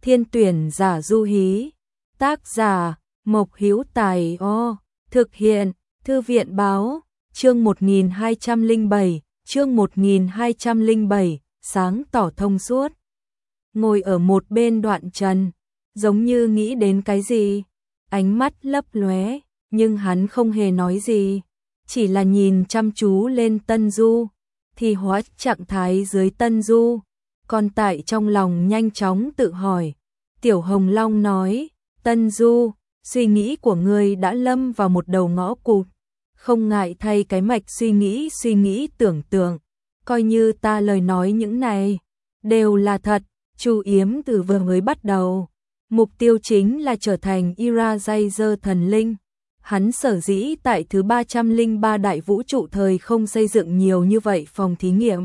Thiên tuyển giả du hí. Tác giả Mộc Hữu Tài. Thực hiện Thư viện báo. Chương 1207, chương 1207, sáng tỏ thông suốt. Ngồi ở một bên Đoạn Trần, giống như nghĩ đến cái gì, ánh mắt lấp lóe, nhưng hắn không hề nói gì, chỉ là nhìn chăm chú lên Tân Du, thì hóa trạng thái dưới Tân Du, còn tại trong lòng nhanh chóng tự hỏi. Tiểu Hồng Long nói, Tân Du, suy nghĩ của ngươi đã lâm vào một đầu ngõ cụt, không ngại thay cái mạch suy nghĩ tưởng tượng, coi như ta lời nói những này đều là thật. Chu Yếm từ vừa mới bắt đầu, mục tiêu chính là trở thành Eraser thần linh. Hắn sở dĩ tại thứ 303 đại vũ trụ thời không xây dựng nhiều như vậy phòng thí nghiệm,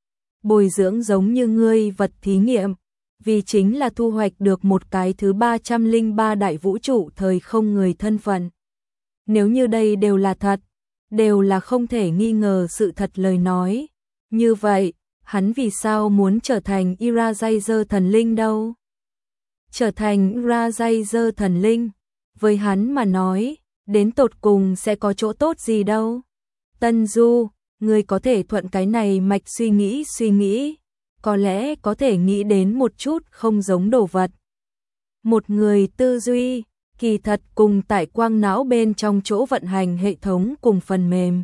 bồi dưỡng giống như ngươi vật thí nghiệm, vì chính là thu hoạch được một cái thứ 303 đại vũ trụ thời không người thân phận. Nếu như đây đều là thật, đều là không thể nghi ngờ sự thật lời nói, như vậy, hắn vì sao muốn trở thành Eraser thần linh đâu? Trở thành Eraser thần linh, với hắn mà nói, đến tột cùng sẽ có chỗ tốt gì đâu? Tân Du, ngươi có thể thuận cái này mạch suy nghĩ, có lẽ có thể nghĩ đến một chút không giống đồ vật. Một người tư duy, kỳ thật cùng tại quang não bên trong chỗ vận hành hệ thống cùng phần mềm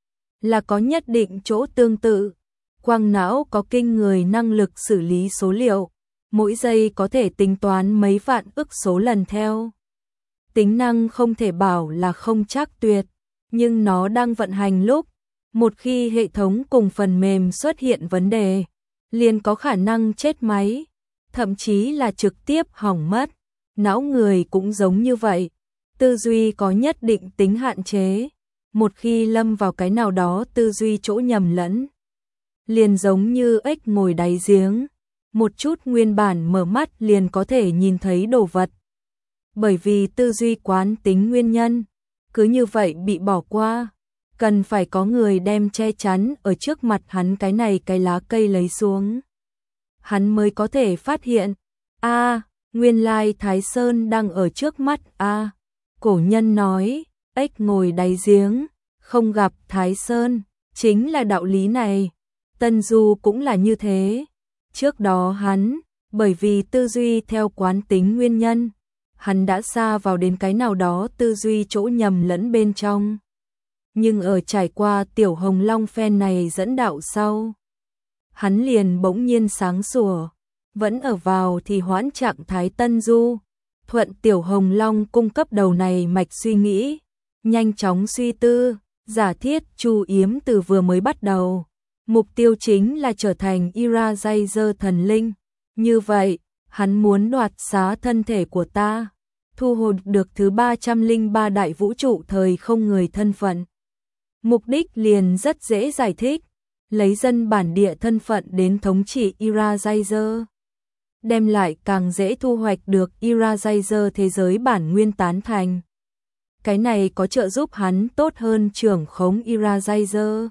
là có nhất định chỗ tương tự. Quang não có kinh người năng lực xử lý số liệu, mỗi giây có thể tính toán mấy vạn ức số lần theo. Tính năng không thể bảo là không chắc tuyệt, nhưng nó đang vận hành lúc, một khi hệ thống cùng phần mềm xuất hiện vấn đề, liền có khả năng chết máy, thậm chí là trực tiếp hỏng mất. Não người cũng giống như vậy, tư duy có nhất định tính hạn chế, một khi lâm vào cái nào đó tư duy chỗ nhầm lẫn, liền giống như ếch ngồi đáy giếng, một chút nguyên bản mở mắt liền có thể nhìn thấy đồ vật. Bởi vì tư duy quán tính nguyên nhân, cứ như vậy bị bỏ qua, cần phải có người đem che chắn ở trước mặt hắn cái này cái lá cây lấy xuống. Hắn mới có thể phát hiện, nguyên lai Thái Sơn đang ở trước mắt. Cổ nhân nói, ếch ngồi đáy giếng, không gặp Thái Sơn, chính là đạo lý này. Tân Du cũng là như thế. Trước đó hắn, bởi vì tư duy theo quán tính nguyên nhân, hắn đã xa vào đến cái nào đó tư duy chỗ nhầm lẫn bên trong. Nhưng ở trải qua Tiểu Hồng Long phen này dẫn đạo sau, hắn liền bỗng nhiên sáng sủa, vẫn ở vào thì hoãn trạng thái Tân Du, thuận Tiểu Hồng Long cung cấp đầu này mạch suy nghĩ, nhanh chóng suy tư, giả thiết Chu Yếm từ vừa mới bắt đầu, mục tiêu chính là trở thành Eraser thần linh. Như vậy, hắn muốn đoạt xá thân thể của ta, thu hồi được thứ 303 đại vũ trụ thời không người thân phận. Mục đích liền rất dễ giải thích, lấy dân bản địa thân phận đến thống trị Eraser, đem lại càng dễ thu hoạch được Eraser thế giới bản nguyên tán thành. Cái này có trợ giúp hắn tốt hơn trưởng khống Eraser.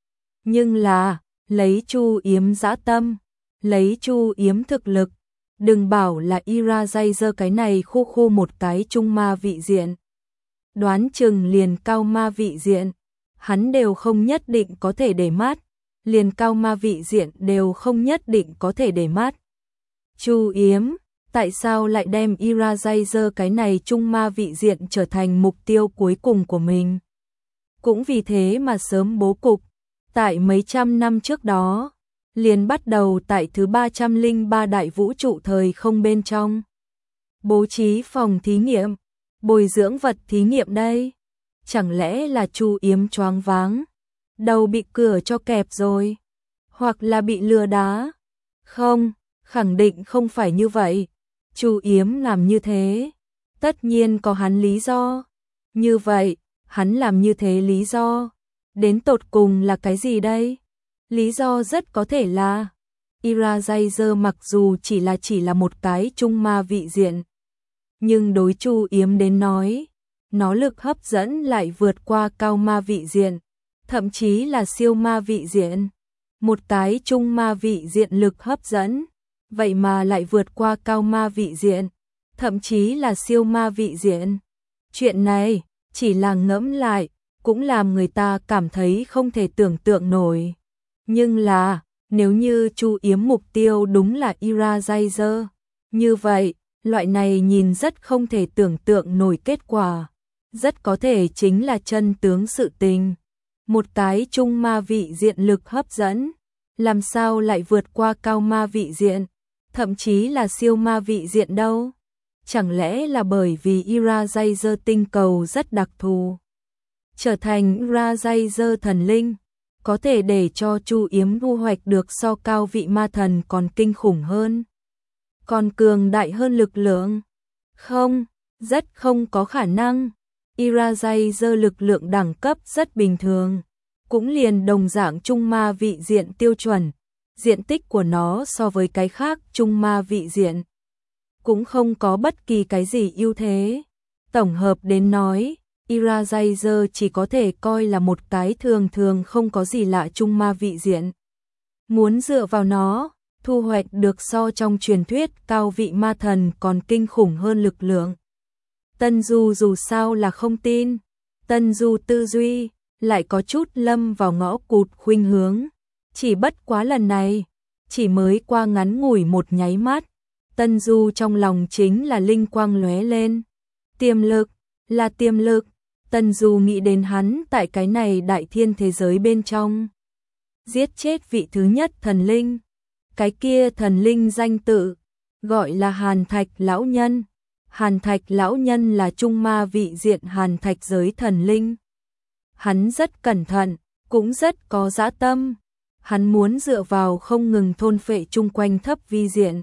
Nhưng là, lấy Chu Yếm dã tâm, lấy Chu Yếm thực lực, đừng bảo là Eraser cái này khu một cái trung ma vị diện. Đoán chừng liền cao ma vị diện, hắn đều không nhất định có thể để mắt, liền cao ma vị diện đều không nhất định có thể để mắt. Chu Yếm, tại sao lại đem Eraser cái này trung ma vị diện trở thành mục tiêu cuối cùng của mình? Cũng vì thế mà sớm bố cục, tại mấy trăm năm trước đó, liền bắt đầu tại thứ 303 đại vũ trụ thời không bên trong. Bố trí phòng thí nghiệm, bồi dưỡng vật thí nghiệm đây. Chẳng lẽ là Chu Yếm choáng váng, đầu bị cửa cho kẹp rồi, hoặc là bị lừa đá? Không, khẳng định không phải như vậy. Chu Yếm làm như thế, tất nhiên có hắn lý do. Như vậy, hắn làm như thế lý do, đến tột cùng là cái gì đây? Lý do rất có thể là, Eraser mặc dù chỉ là một cái trung ma vị diện, nhưng đối Chu Yếm đến nói, nó lực hấp dẫn lại vượt qua cao ma vị diện, thậm chí là siêu ma vị diện. Một cái trung ma vị diện lực hấp dẫn, vậy mà lại vượt qua cao ma vị diện, thậm chí là siêu ma vị diện. Chuyện này, chỉ là ngẫm lại, cũng làm người ta cảm thấy không thể tưởng tượng nổi. Nhưng là, nếu như Chu Yếm mục tiêu đúng là Eraser, như vậy, loại này nhìn rất không thể tưởng tượng nổi kết quả, rất có thể chính là chân tướng sự tình. Một cái trung ma vị diện lực hấp dẫn, làm sao lại vượt qua cao ma vị diện, thậm chí là siêu ma vị diện đâu? Chẳng lẽ là bởi vì Eraser tinh cầu rất đặc thù, trở thành Eraser thần linh, có thể để cho Chu Yếm thu hoạch được so cao vị ma thần còn kinh khủng hơn, còn cường đại hơn lực lượng? Không, rất không có khả năng. Eraser lực lượng đẳng cấp rất bình thường, cũng liền đồng dạng trung ma vị diện tiêu chuẩn, diện tích của nó so với cái khác trung ma vị diện cũng không có bất kỳ cái gì ưu thế. Tổng hợp đến nói, Eraser chỉ có thể coi là một cái thường thường không có gì lạ trung ma vị diện. Muốn dựa vào nó, thu hoạch được so trong truyền thuyết cao vị ma thần còn kinh khủng hơn lực lượng. Tân Du dù sao là không tin, Tân Du tư duy lại có chút lâm vào ngõ cụt khuynh hướng. Chỉ bất quá lần này, chỉ mới qua ngắn ngủi một nháy mắt, Tân Du trong lòng chính là linh quang lóe lên. Tiềm lực, là tiềm lực. Tân Du nghĩ đến hắn tại cái này đại thiên thế giới bên trong, giết chết vị thứ nhất thần linh. Cái kia thần linh danh tự gọi là Hàn Thạch lão nhân. Hàn Thạch lão nhân là trung ma vị diện Hàn Thạch giới thần linh. Hắn rất cẩn thận, cũng rất có dã tâm. Hắn muốn dựa vào không ngừng thôn phệ chung quanh thấp vi diện,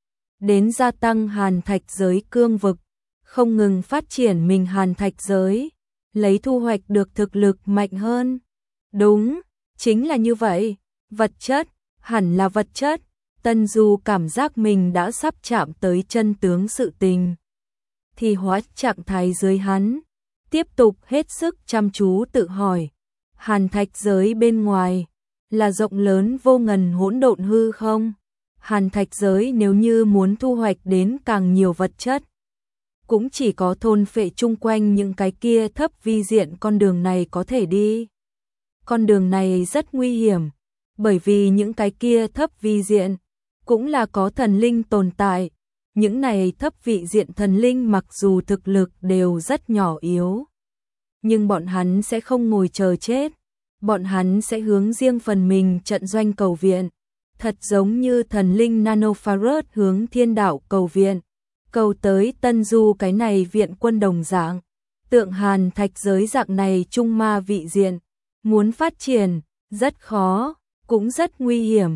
đến gia tăng Hàn Thạch giới cương vực, không ngừng phát triển mình Hàn Thạch giới, lấy thu hoạch được thực lực mạnh hơn. Đúng, chính là như vậy, vật chất, hẳn là vật chất. Tân Du cảm giác mình đã sắp chạm tới chân tướng sự tình, thì hóa trạng thái dưới hắn, tiếp tục hết sức chăm chú tự hỏi, Hàn Thạch giới bên ngoài là rộng lớn vô ngần hỗn độn hư không? Hàn Thạch giới nếu như muốn thu hoạch đến càng nhiều vật chất, cũng chỉ có thôn phệ chung quanh những cái kia thấp vi diện con đường này có thể đi. Con đường này rất nguy hiểm, bởi vì những cái kia thấp vi diện cũng là có thần linh tồn tại. Những này thấp vị diện thần linh mặc dù thực lực đều rất nhỏ yếu, nhưng bọn hắn sẽ không ngồi chờ chết, bọn hắn sẽ hướng riêng phần mình trận doanh cầu viện, thật giống như thần linh Nanofarus hướng thiên đạo cầu viện, cầu tới Tân Du cái này viện quân đồng dạng. Tượng Hàn Thạch giới dạng này trung ma vị diện, muốn phát triển, rất khó, cũng rất nguy hiểm.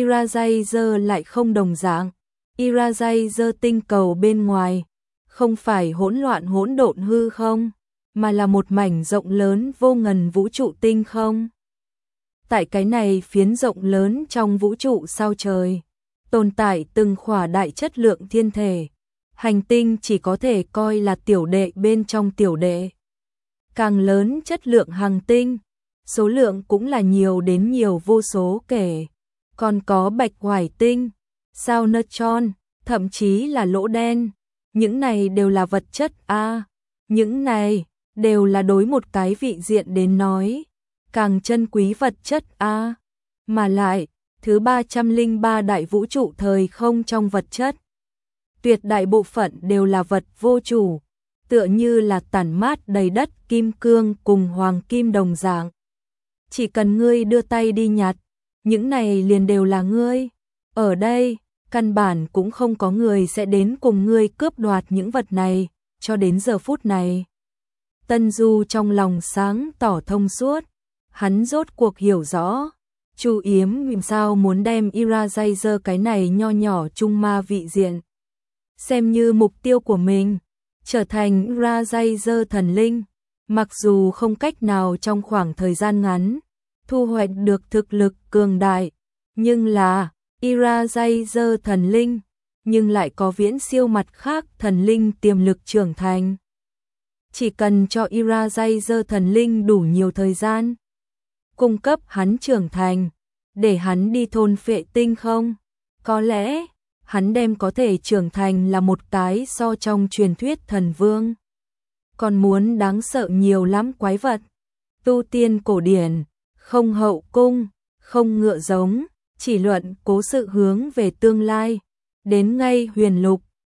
Eraser lại không đồng dạng. Eraser tinh cầu bên ngoài, không phải hỗn loạn hỗn độn hư không, mà là một mảnh rộng lớn vô ngần vũ trụ tinh không. Tại cái này phiến rộng lớn trong vũ trụ sao trời, tồn tại từng khỏa đại chất lượng thiên thể. Hành tinh chỉ có thể coi là tiểu đệ bên trong tiểu đệ. Càng lớn chất lượng hành tinh, số lượng cũng là nhiều đến nhiều vô số kể. Còn có bạch hoài tinh, sao neutron, thậm chí là lỗ đen. Những này đều là vật chất a. Những này đều là đối một cái vị diện đến nói, càng chân quý vật chất a. Mà lại, thứ 303 đại vũ trụ thời không trong vật chất, tuyệt đại bộ phận đều là vật vô chủ, tựa như là tản mát đầy đất kim cương cùng hoàng kim đồng dạng. Chỉ cần ngươi đưa tay đi nhặt, những này liền đều là ngươi. Ở đây, căn bản cũng không có người sẽ đến cùng ngươi cướp đoạt những vật này, cho đến giờ phút này. Tân Du trong lòng sáng tỏ thông suốt, hắn rốt cuộc hiểu rõ, Chu Yếm vì sao muốn đem Eraser cái này nho nhỏ trung ma vị diện xem như mục tiêu của mình, trở thành Eraser thần linh, mặc dù không cách nào trong khoảng thời gian ngắn thu hoạch được thực lực cường đại, nhưng là Eraser thần linh, nhưng lại có viễn siêu mặt khác thần linh tiềm lực trưởng thành. Chỉ cần cho Eraser thần linh đủ nhiều thời gian, cung cấp hắn trưởng thành, để hắn đi thôn phệ tinh không, có lẽ hắn đem có thể trưởng thành là một cái so trong truyền thuyết thần vương. Còn muốn đáng sợ nhiều lắm quái vật. Tu tiên cổ điển, không hậu cung, không ngựa giống, chỉ luận cố sự hướng về tương lai. Đến ngay huyền lục,